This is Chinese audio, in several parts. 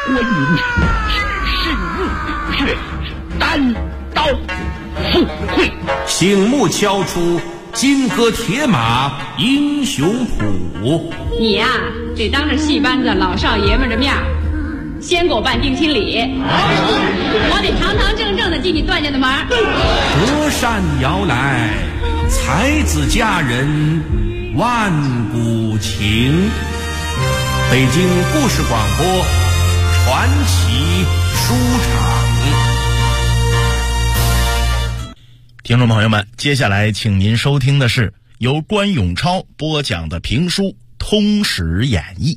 观音只是墓穴，单刀赴会。 醒目敲出金戈铁马英雄谱。 你呀，得当着戏班子老少爷们的面先给我办定亲礼，我得堂堂正正的进你段家的门。 隔山摇来，才子佳人万古情。北京故事广播传奇书场。 听众朋友们，接下来请您收听的是由关永超播讲的评书《通史演义》。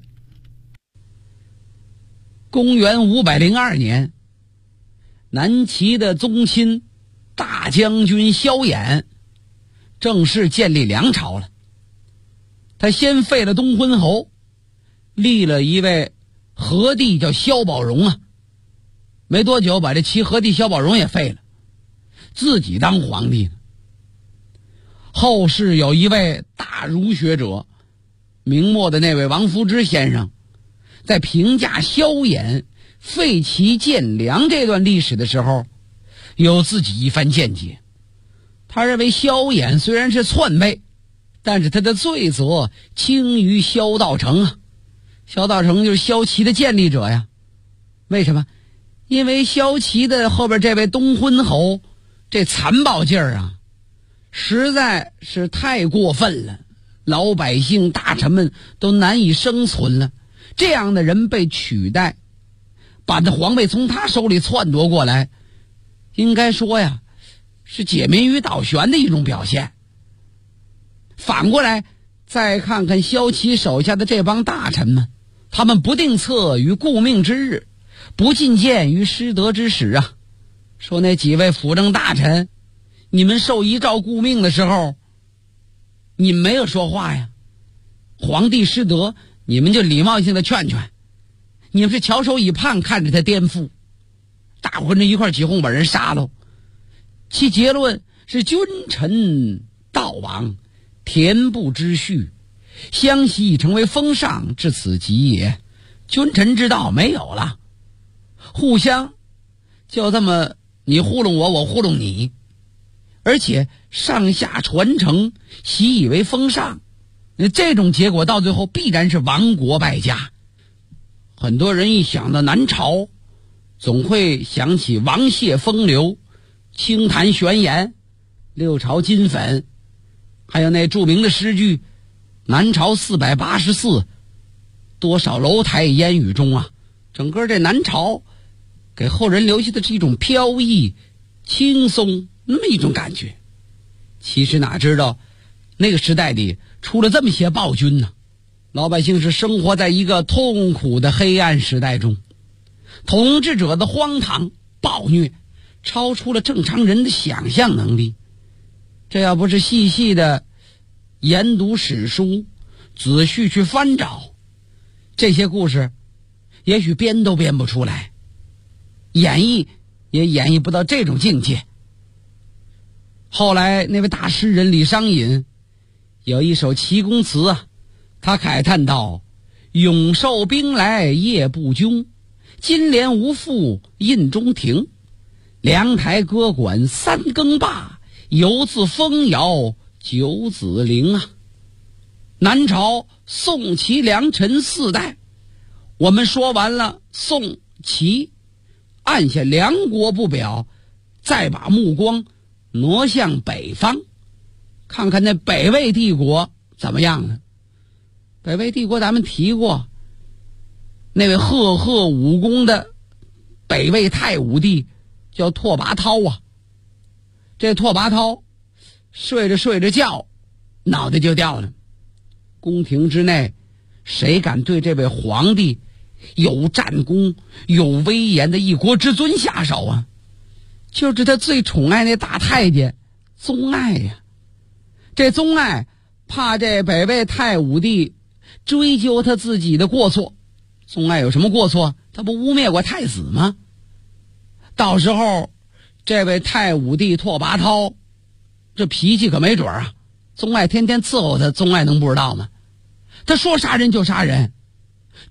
公元502年，南齐的宗亲大将军萧衍正式建立梁朝了。他先废了东昏侯，立了一位和帝叫萧宝融啊，没多久把这齐和帝萧宝融也废了，自己当皇帝呢。后世有一位大儒学者，明末的那位王夫之先生，在评价萧衍废齐建梁这段历史的时候，有自己一番见解。他认为萧衍虽然是篡位，但是他的罪责轻于萧道成啊。萧道成就是萧齐的建立者呀。为什么？因为萧齐的后边这位东昏侯，这残暴劲儿啊，实在是太过分了，老百姓大臣们都难以生存了。这样的人被取代，把这皇位从他手里篡夺过来，应该说呀，是解民于倒悬的一种表现。反过来再看看萧齐手下的这帮大臣们，他们不定策于顾命之日，不进谏于失德之时啊。说那几位辅政大臣，你们受遗诏顾命的时候，你们没有说话呀。皇帝失德，你们就礼貌性的劝劝，你们是翘首以盼看着他颠覆，大伙人一块起哄把人杀了。其结论是君臣道亡，田不知序，相习已成为风尚，至此极也。君臣之道没有了，互相就这么你糊弄我，我糊弄你，而且上下传承，习以为风尚，这种结果到最后必然是亡国败家。很多人一想到南朝，总会想起王谢风流、清谈玄言、六朝金粉，还有那著名的诗句南朝484，多少楼台烟雨中啊。整个这南朝给后人留下的是一种飘逸轻松那么一种感觉。其实哪知道那个时代里出了这么些暴君呢，老百姓是生活在一个痛苦的黑暗时代中，统治者的荒唐暴虐超出了正常人的想象能力。这要不是细细的研读史书，仔细去翻找，这些故事也许编都编不出来，演绎也演绎不到这种境界。后来那位大诗人李商隐有一首齐公词啊，他慨叹道：永受兵来夜不惊，金莲无复印中庭，凉台歌管3更罢，犹自风摇九子陵啊。南朝宋齐梁陈4代，我们说完了宋齐，按下梁国不表，再把目光挪向北方，看看那北魏帝国怎么样呢？北魏帝国咱们提过，那位赫赫武功的北魏太武帝叫拓跋焘啊。这拓跋焘睡着睡着觉，脑袋就掉了。宫廷之内，谁敢对这位皇帝有战功有威严的一国之尊下手啊？就是他最宠爱那大太监宗爱呀。这宗爱怕这北魏太武帝追究他自己的过错。宗爱有什么过错？他不污蔑过太子吗？到时候这位太武帝拓跋焘这脾气可没准啊，宗爱天天伺候他，宗爱能不知道吗？他说杀人就杀人，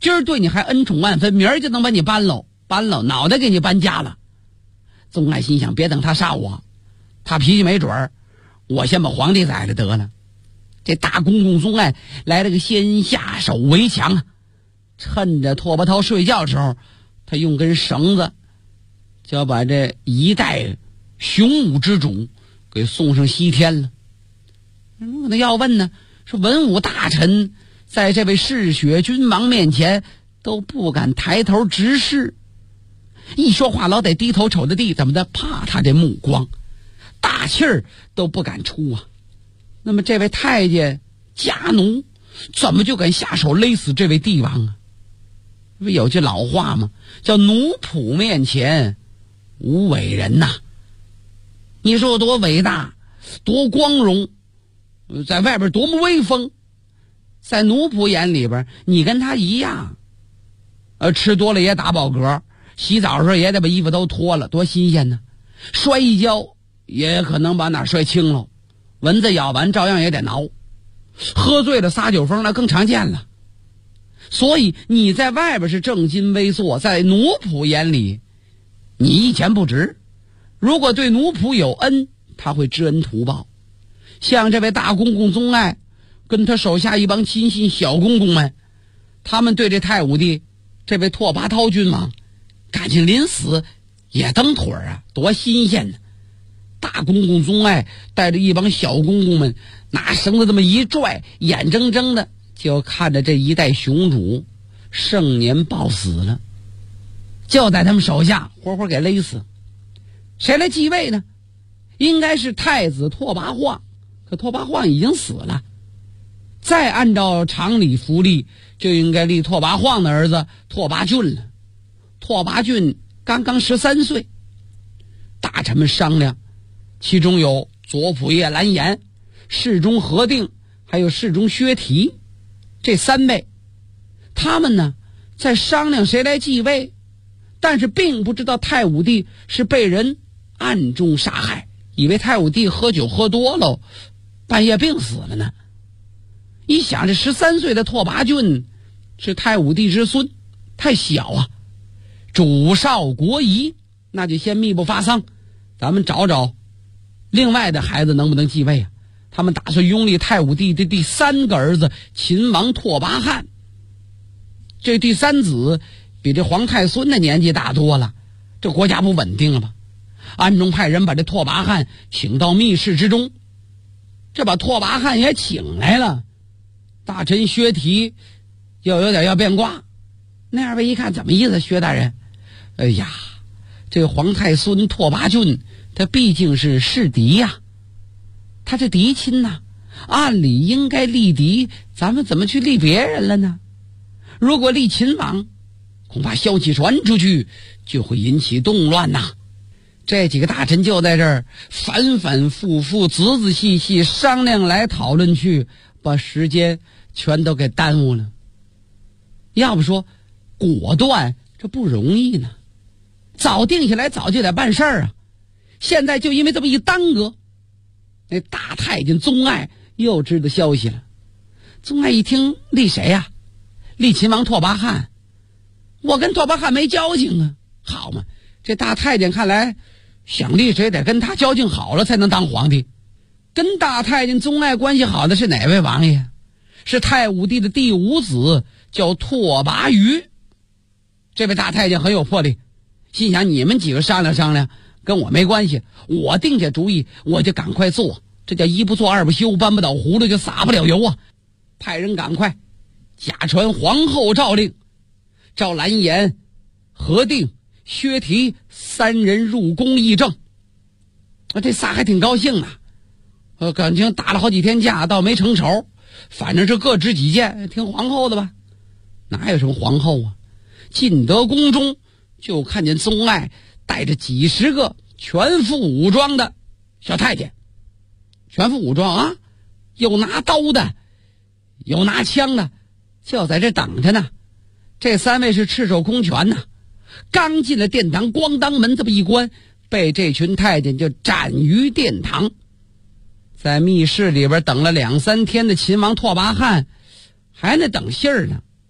今儿对你还恩宠万分，明儿就能把你搬喽，脑袋给你搬家了。宗爱心想，别等他杀我，他脾气没准儿，我先把皇帝宰了得了。这大公公宗爱来了个先下手为强啊，趁着拓跋焘睡觉的时候，他用根绳子就要把这一代雄武之主给送上西天了。那要问呢，说文武大臣在这位嗜血君王面前都不敢抬头直视，一说话老得低头瞅着地，怎么的？怕他这目光，大气儿都不敢出啊。那么这位太监家奴怎么就敢下手勒死这位帝王啊？不有句老话吗？叫奴仆面前无伟人呐。你说多伟大，多光荣，在外边多么威风，在奴仆眼里边你跟他一样，吃多了也打饱嗝，洗澡的时候也得把衣服都脱了，多新鲜呢。摔一跤也可能把哪摔青了，蚊子咬完照样也得挠，喝醉了撒酒疯那更常见了。所以你在外边是正襟危坐，在奴仆眼里你一钱不值。如果对奴仆有恩，他会知恩图报。像这位大公公宗爱跟他手下一帮亲信小公公们，他们对这太武帝这位拓跋焘君王感情临死也蹬腿啊，多新鲜呢。大公公宗爱带着一帮小公公们拿绳子这么一拽，眼睁睁的就看着这一代雄主盛年暴死了，就在他们手下活活给勒死。谁来继位呢？应该是太子拓跋晃，可拓跋晃已经死了。再按照常理福利，就应该立拓跋晃的儿子拓跋浚了。拓跋浚刚刚13岁，大臣们商量，其中有左仆射蓝颜、侍中何定，还有侍中薛提，这3位，他们呢在商量谁来继位，但是并不知道太武帝是被人暗中杀害，以为太武帝喝酒喝多了，半夜病死了呢。一想这13岁的拓跋浚是太武帝之孙，太小啊，主少国疑，那就先密不发丧，咱们找找另外的孩子能不能继位啊。他们打算拥立太武帝的第3个儿子秦王拓跋翰。这第3子比这皇太孙的年纪大多了，这国家不稳定了吧？暗中派人把这拓跋翰请到密室之中，这把拓跋翰也请来了。大臣薛提又有点要变卦，那2位一看，怎么意思？薛大人，哎呀，这个皇太孙拓跋浚他毕竟是世敌呀，他这嫡亲呐，按理应该立嫡，咱们怎么去立别人了呢？如果立秦王，恐怕消息传出去就会引起动乱呐。这几个大臣就在这儿反反复复、仔仔细细商量来讨论去，把时间全都给耽误了。要不说果断这不容易呢，早定下来早就得办事儿啊。现在就因为这么一耽搁，那大太监宗爱又知道消息了。宗爱一听，立谁呀？立秦王拓跋翰。我跟拓跋翰没交情啊。好嘛，这大太监看来想立谁得跟他交情好了才能当皇帝。跟大太监宗爱关系好的是哪位王爷？是太武帝的第5子，叫拓跋余。这位大太监很有魄力，心想你们几个商量商量，跟我没关系，我定下主意我就赶快做，这叫一不做二不休，搬不倒葫芦就撒不了油啊。派人赶快假传皇后诏令，召蓝颜、何定、薛提3人入宫议政。这仨还挺高兴啊，感情打了好几天架，倒没成仇，反正是各执己见，听皇后的吧。哪有什么皇后啊？进得宫中就看见宗爱带着几十个全副武装的小太监，全副武装啊，有拿刀的，有拿枪的，就在这等着呢。这3位是赤手空拳呢，刚进了殿堂，咣当门这么一关，被这群太监就斩于殿堂。在密室里边等了2-3天的秦王拓跋翰还得等信儿呢，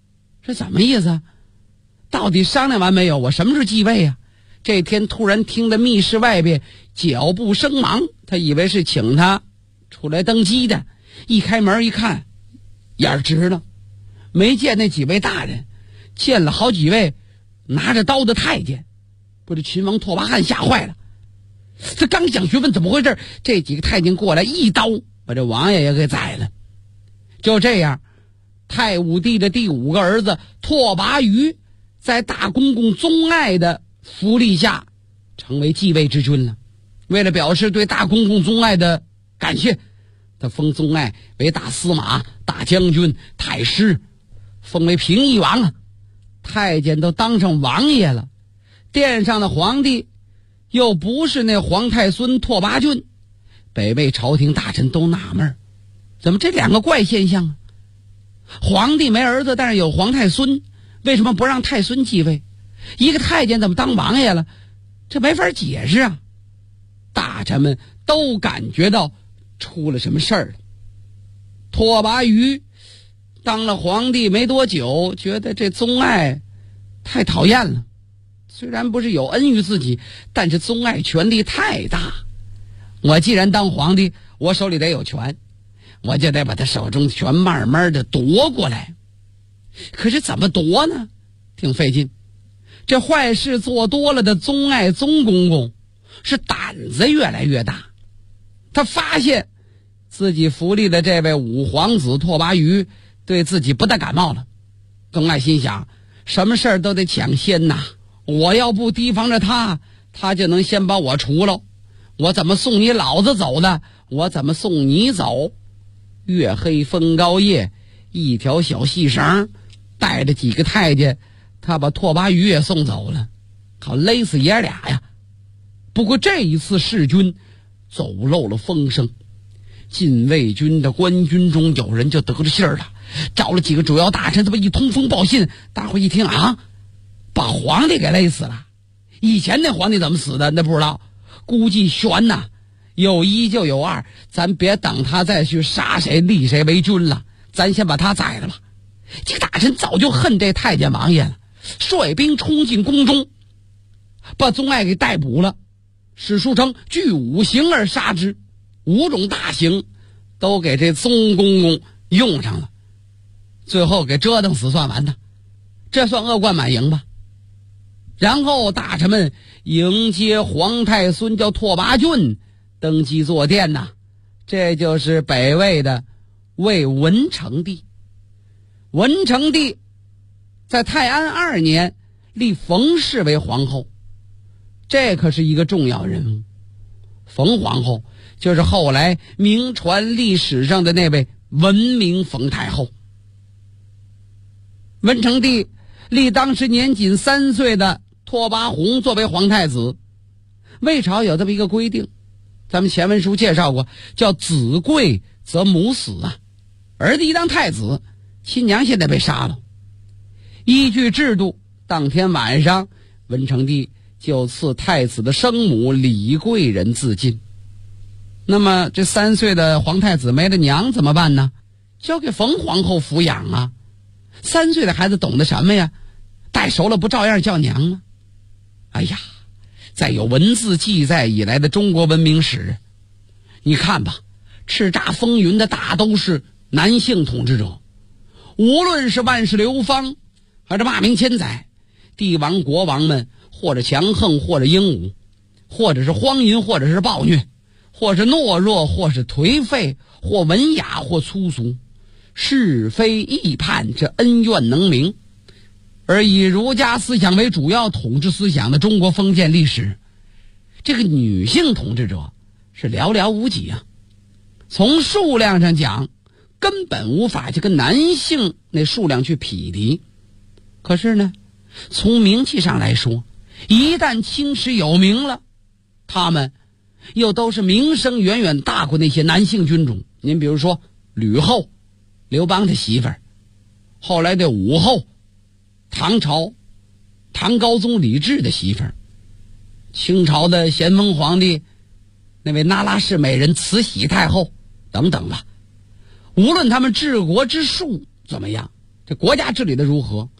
这怎么意思？到底商量完没有？我什么时候继位啊？这天突然听到密室外边脚步声忙，他以为是请他出来登基的，一开门一看，眼直了，没见那几位大人，见了好几位拿着刀的太监，不是秦王拓跋汗吓坏了。这刚想询问怎么回事，这几个太监过来一刀把这王爷也给宰了。就这样，太武帝的第5个儿子拓跋余在大公公宗爱的福利下成为继位之君了。为了表示对大公公宗爱的感谢，他封宗爱为大司马、大将军、太师，封为平邑王啊。太监都当上王爷了，殿上的皇帝又不是那皇太孙拓跋浚。北魏朝廷大臣都纳闷，怎么这2个怪现象啊？皇帝没儿子，但是有皇太孙，为什么不让太孙继位？一个太监怎么当王爷了？这没法解释啊！大臣们都感觉到出了什么事儿了。拓跋余当了皇帝没多久，觉得这宗爱太讨厌了。虽然不是有恩于自己，但是宗爱权力太大。我既然当皇帝，我手里得有权，我就得把他手中权慢慢的夺过来。可是怎么夺呢？挺费劲。这坏事做多了的宗爱宗公公是胆子越来越大。他发现自己扶立的这位5皇子拓跋余对自己不大感冒了。宗爱心想，什么事儿都得抢先呐，我要不提防着他，他就能先把我除了。我怎么送你老子走的？我怎么送你走？月黑风高夜，一条小细绳带着几个太监，他把拓跋余也送走了，好勒死爷俩呀。不过这一次弑君走漏了风声，禁卫军的官军中有人就得了信儿了，找了几个主要大臣，这么一通风报信，大伙一听啊，把皇帝给勒死了。以前那皇帝怎么死的那不知道，估计悬呐，有一就有二，咱别等他再去杀谁立谁为君了，咱先把他宰了吧。这个大臣早就恨这太监王爷了，率兵冲进宫中，把宗爱给逮捕了。史书称据5刑而杀之，5种大刑都给这宗公公用上了，最后给折腾死算完的，这算恶贯满盈吧。然后大臣们迎接皇太孙叫拓跋浚登基坐殿呐，这就是北魏的魏文成帝。文成帝在泰安2年立冯氏为皇后，这可是一个重要人物。冯皇后就是后来名传历史上的那位文明冯太后。文成帝立当时年仅3岁的拓跋宏作为皇太子。魏朝有这么一个规定，咱们前文书介绍过，叫子贵则母死啊。儿子一当太子，亲娘现在被杀了。依据制度，当天晚上文成帝就赐太子的生母李贵人自尽。那么这3岁的皇太子没了娘怎么办呢？交给冯皇后抚养啊。3岁的孩子懂得什么呀？带熟了不照样叫娘吗？哎呀，在有文字记载以来的中国文明史，你看吧，叱咤风云的大都是男性统治者。无论是万世流芳还是骂名千载，帝王国王们或者强横，或者英武，或者是荒淫，或者是暴虐，或是懦弱，或是颓废，或文雅，或粗俗，是非议判，这恩怨能明。而以儒家思想为主要统治思想的中国封建历史，这个女性统治者是寥寥无几啊。从数量上讲，根本无法去跟男性那数量去匹敌。可是呢，从名气上来说，一旦青史有名了，他们又都是名声远远大过那些男性军种。您比如说吕后，刘邦的媳妇儿，后来的武后，唐朝唐高宗李治的媳妇儿，清朝的咸丰皇帝那位那拉氏美人慈禧太后等等吧。无论他们治国之术怎么样，这国家治理的如何，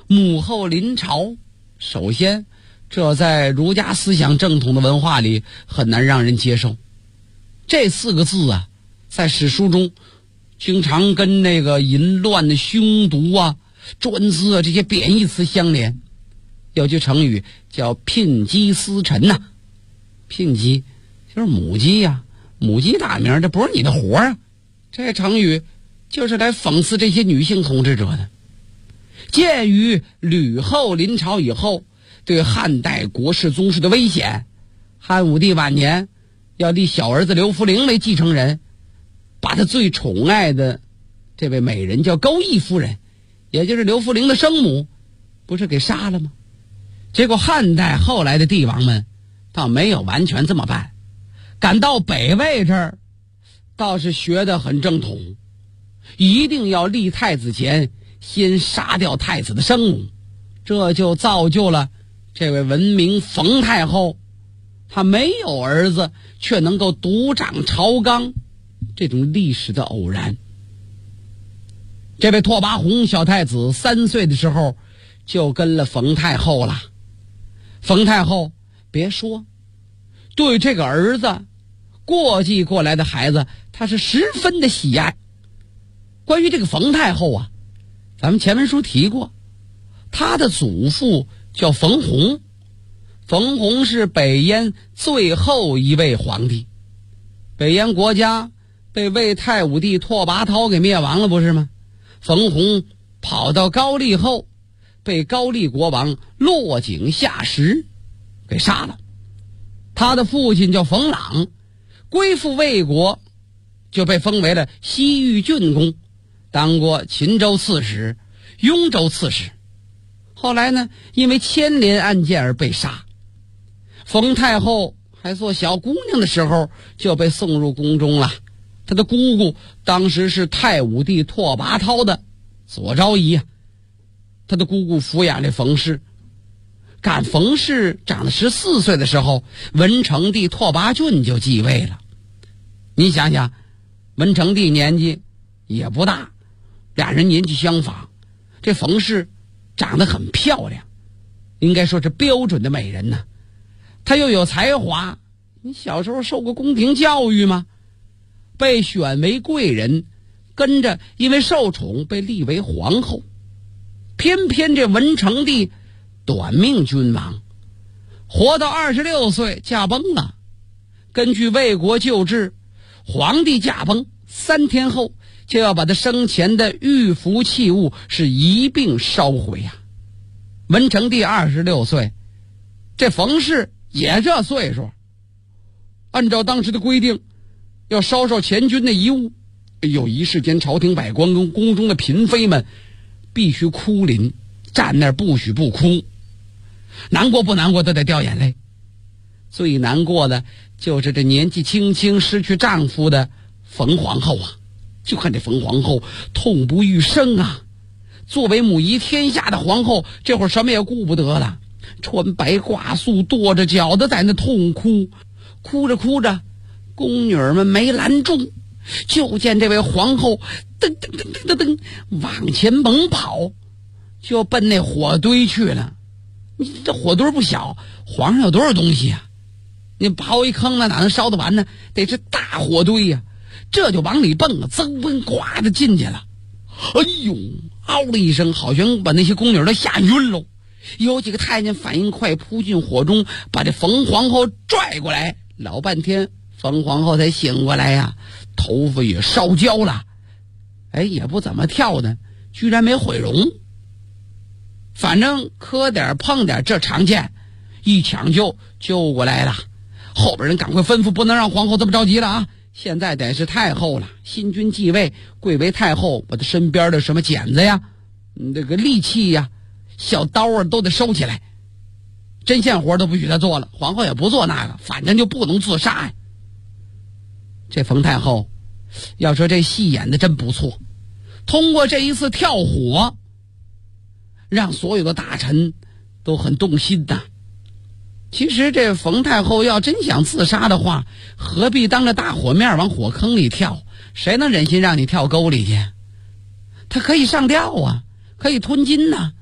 母后临朝，首先这在儒家思想正统的文化里很难让人接受。这4个字啊，在史书中经常跟那个淫乱的凶毒啊、专资啊这些贬义词相连。有句成语叫牝鸡司晨呐，牝鸡就是母鸡呀，母鸡打鸣，这不是你的活啊。这成语就是来讽刺这些女性统治者的。鉴于吕后临朝以后对汉代国世宗室的危险，汉武帝晚年要立小儿子刘弗陵为继承人，把他最宠爱的这位美人叫高义夫人，也就是刘弗陵的生母，不是给杀了吗？结果汉代后来的帝王们倒没有完全这么办，赶到北魏这儿倒是学得很正统，一定要立太子前先杀掉太子的生母，这就造就了这位闻名冯太后她没有儿子却能够独掌朝纲这种历史的偶然。这位拓跋宏小太子3岁的时候就跟了冯太后了。冯太后别说，对这个儿子过继过来的孩子他是十分的喜爱。关于这个冯太后啊，咱们前文书提过，他的祖父叫冯弘，冯弘是北燕最后一位皇帝。北燕国家被魏太武帝拓跋焘给灭亡了，不是吗？冯弘跑到高丽后，被高丽国王落井下石给杀了。他的父亲叫冯朗，归附魏国，就被封为了西域郡公，当过秦州刺史、雍州刺史。后来呢，因为牵连案件而被杀。冯太后还做小姑娘的时候就被送入宫中了。她的姑姑当时是太武帝拓跋焘的左昭仪啊。她的姑姑抚养这冯氏，赶冯氏长了14岁的时候，文成帝拓跋浚就继位了。你想想，文成帝年纪也不大，俩人年纪相仿，这冯氏长得很漂亮，应该说是标准的美人呢。她又有才华，你小时候受过宫廷教育吗？被选为贵人，跟着因为受宠被立为皇后。偏偏这文成帝短命君王，活到26岁驾崩了。根据魏国旧制，皇帝驾崩3天后就要把他生前的玉符器物是一并烧毁呀。文成帝26岁，这冯氏也这岁数，按照当时的规定要烧前军的遗物。哎呦，一时间朝廷百官跟宫中的嫔妃们必须哭临，站那儿不许不哭，难过不难过都得掉眼泪。最难过的就是这年纪轻轻失去丈夫的冯皇后啊！就看这冯皇后痛不欲生啊！作为母仪天下的皇后，这会儿什么也顾不得了，穿白褂素，跺着脚的在那痛哭。哭着哭着，宫女们没拦住，就见这位皇后噔噔噔噔噔噔往前猛跑，就奔那火堆去了。你这火堆不小，皇上有多少东西啊？你刨一坑哪能烧得完呢？得是大火堆呀！这就往里蹦了，噌蹦呱的进去了。哎呦，嗷的一声，好像把那些宫女都吓晕了。有几个太监反应快，扑进火中，把这冯皇后拽过来。老半天，冯皇后才醒过来呀，头发也烧焦了，哎，也不怎么跳呢，居然没毁容。反正磕点碰点这常见，一抢救过来了。后边人赶快吩咐，不能让皇后这么着急了啊！现在得是太后了，新君继位，贵为太后，把她身边的什么剪子呀、那个利器呀、小刀啊都得收起来，针线活都不许她做了。皇后也不做那个，反正就不能自杀呀。这冯太后要说这戏演的真不错，通过这一次跳火，让所有的大臣都很动心呐。其实这冯太后要真想自杀的话，何必当着大火面往火坑里跳？谁能忍心让你跳沟里去？他可以上吊啊，可以吞金呐，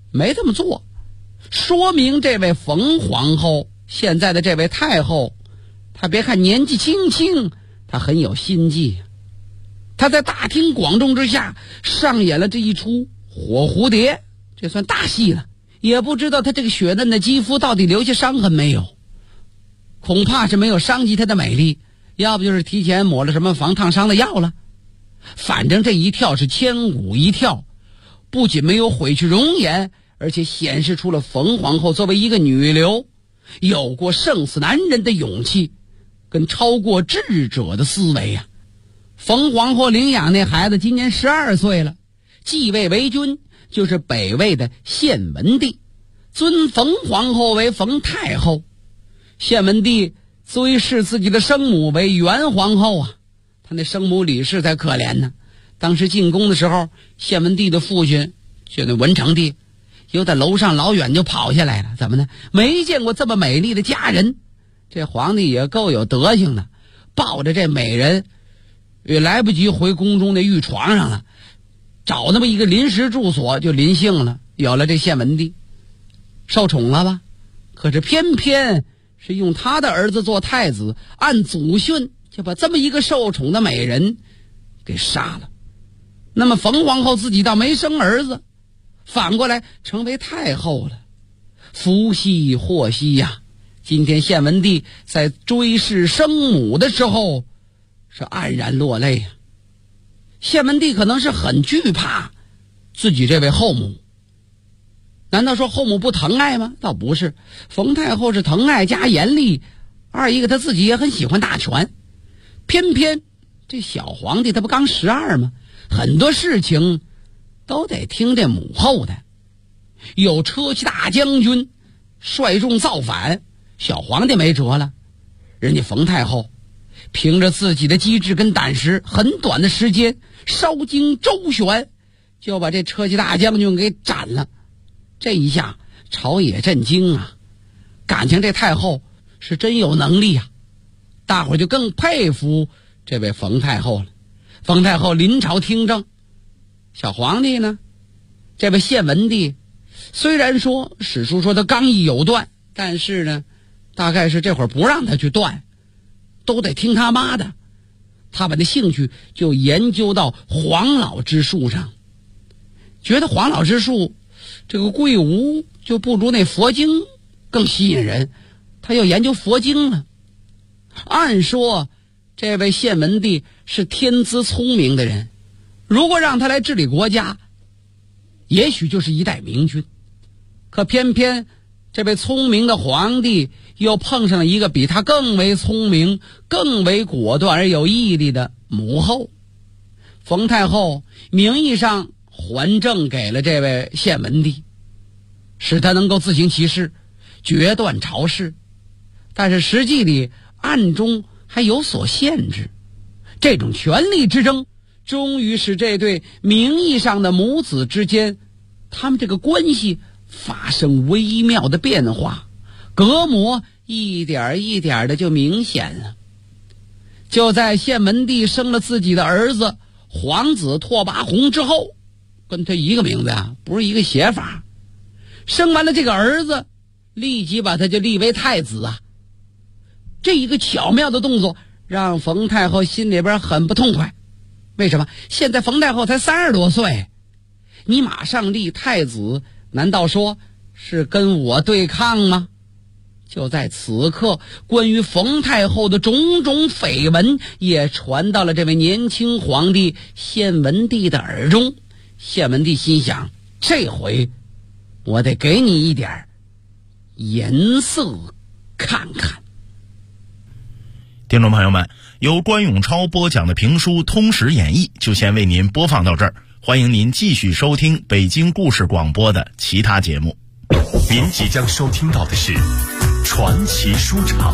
没这么做，说明这位冯皇后，现在的这位太后，她别看年纪轻轻，她很有心计。她在大庭广众之下上演了这一出火蝴蝶，这算大戏了。也不知道她这个雪嫩的肌肤到底留下伤痕没有，恐怕是没有伤及她的美丽，要不就是提前抹了什么防烫伤的药了。反正这一跳是千古一跳，不仅没有毁去容颜，而且显示出了冯皇后作为一个女流，有过胜死男人的勇气，跟超过智者的思维啊。冯皇后领养那孩子今年12岁了，继位为君，就是北魏的献文帝，尊冯皇后为冯太后。献文帝虽视自己的生母为元皇后啊，他那生母李氏才可怜呢。当时进宫的时候，献文帝的父亲就那文成帝又在楼上老远就跑下来了，怎么呢？没见过这么美丽的佳人。这皇帝也够有德行的，抱着这美人也来不及回宫中的御床上了，找那么一个临时住所就临幸了，有了这献文帝，受宠了吧？可是偏偏是用他的儿子做太子，按祖训就把这么一个受宠的美人给杀了。那么冯皇后自己倒没生儿子，反过来成为太后了。福兮祸兮呀！今天献文帝在追谥生母的时候是黯然落泪啊。献文帝可能是很惧怕自己这位后母，难道说后母不疼爱吗？倒不是，冯太后是疼爱加严厉，二一个他自己也很喜欢大权。偏偏这小皇帝他不刚12吗？很多事情都得听这母后的。有车骑大将军率众造反，小皇帝没辙了。人家冯太后凭着自己的机智跟胆识，很短的时间烧经周旋，就把这车骑大将军给斩了。这一下朝野震惊啊，感情这太后是真有能力啊，大伙就更佩服这位冯太后了。冯太后临朝听政，小皇帝呢，这位献文帝虽然说史书说他刚毅有断，但是呢大概是这会儿不让他去断，都得听他妈的。他把那兴趣就研究到黄老之术上，觉得黄老之术这个贵无就不如那佛经更吸引人，他又研究佛经了。按说这位献文帝是天资聪明的人，如果让他来治理国家，也许就是一代明君。可偏偏这位聪明的皇帝又碰上了一个比他更为聪明、更为果断而有毅力的母后。冯太后名义上还政给了这位献文帝，使他能够自行其事，决断朝事，但是实际里暗中还有所限制。这种权力之争终于使这对名义上的母子之间，他们这个关系发生微妙的变化，隔膜一点一点的就明显了。就在献文帝生了自己的儿子皇子拓跋宏之后，跟他一个名字啊，不是一个写法。生完了这个儿子，立即把他就立为太子啊。这一个巧妙的动作让冯太后心里边很不痛快。为什么？现在冯太后才30多岁，你马上立太子，难道说是跟我对抗吗？就在此刻，关于冯太后的种种绯闻也传到了这位年轻皇帝献文帝的耳中。献文帝心想，这回我得给你一点颜色看看。 听众朋友们，由关永超播讲的评书《通史演义》就先为您播放到这儿，欢迎您继续收听北京故事广播的其他节目。 您即将收听到的是传奇书场。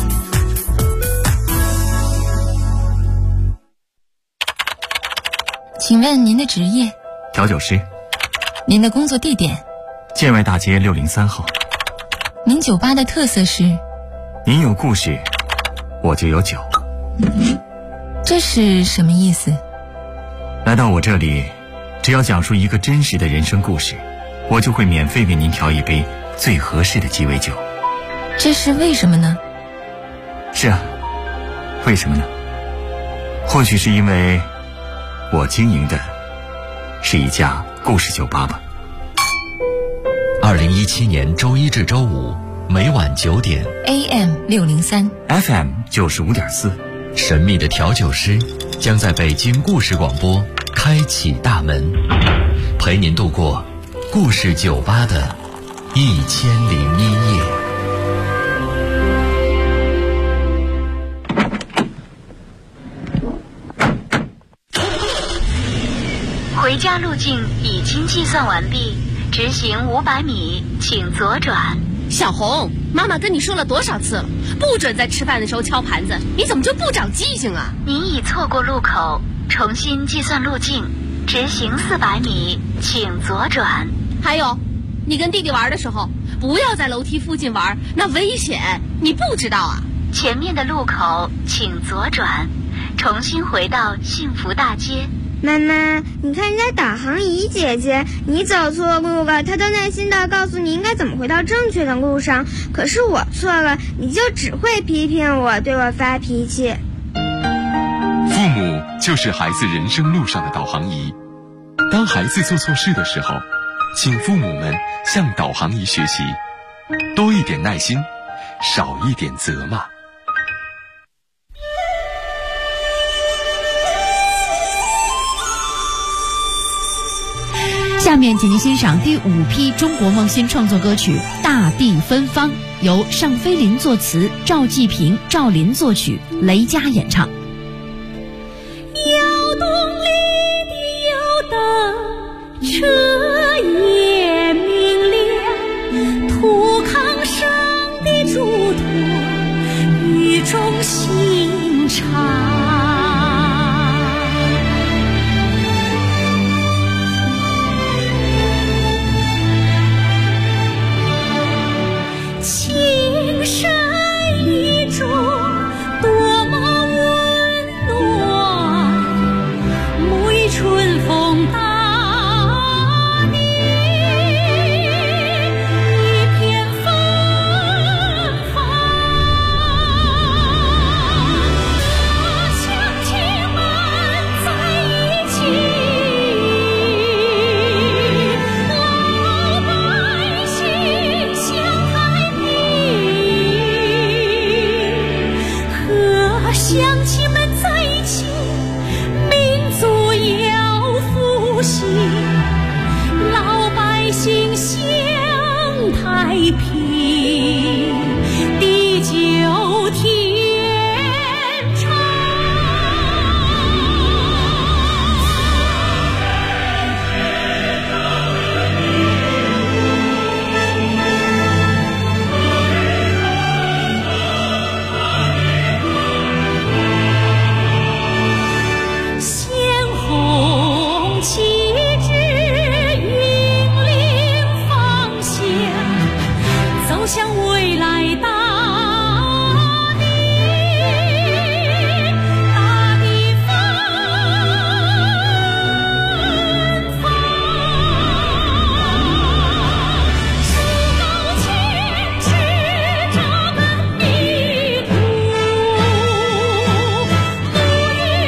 请问您的职业？ 调酒师。 您的工作地点？ 建外大街603号。 您酒吧的特色是？ 您有故事，我就有酒。 这是什么意思？ 来到我这里，只要讲述一个真实的人生故事， 我就会免费为您调一杯最合适的鸡尾酒。 这是为什么呢？ 是啊，为什么呢？或许是因为我经营的是一家故事酒吧吧。 2017年周一至周五每晚9点 AM603 FM 95.4， 神秘的调酒师将在北京故事广播开启大门，陪您度过故事酒吧的1001夜。 回家路径已经计算完毕，直行500米，请左转。 小红，妈妈跟你说了多少次了，不准在吃饭的时候敲盘子，你怎么就不长记性啊？ 您已错过路口，重新计算路径，直行400米，请左转。 还有，你跟弟弟玩的时候，不要在楼梯附近玩，那危险，你不知道啊？ 前面的路口请左转，重新回到幸福大街。 妈妈，你看人家导航仪姐姐，你走错路了，她都耐心地告诉你应该怎么回到正确的路上。可是我错了，你就只会批评我，对我发脾气。 父母就是孩子人生路上的导航仪。当孩子做错事的时候，请父母们向导航仪学习，多一点耐心，少一点责骂。 下面请您欣赏第5批中国梦新创作歌曲《大地芬芳》，由尚飞林作词，赵继平、赵林作曲，雷佳演唱。 窑洞里的油灯，车也明亮，土炕上的嘱托，语重心长。太平。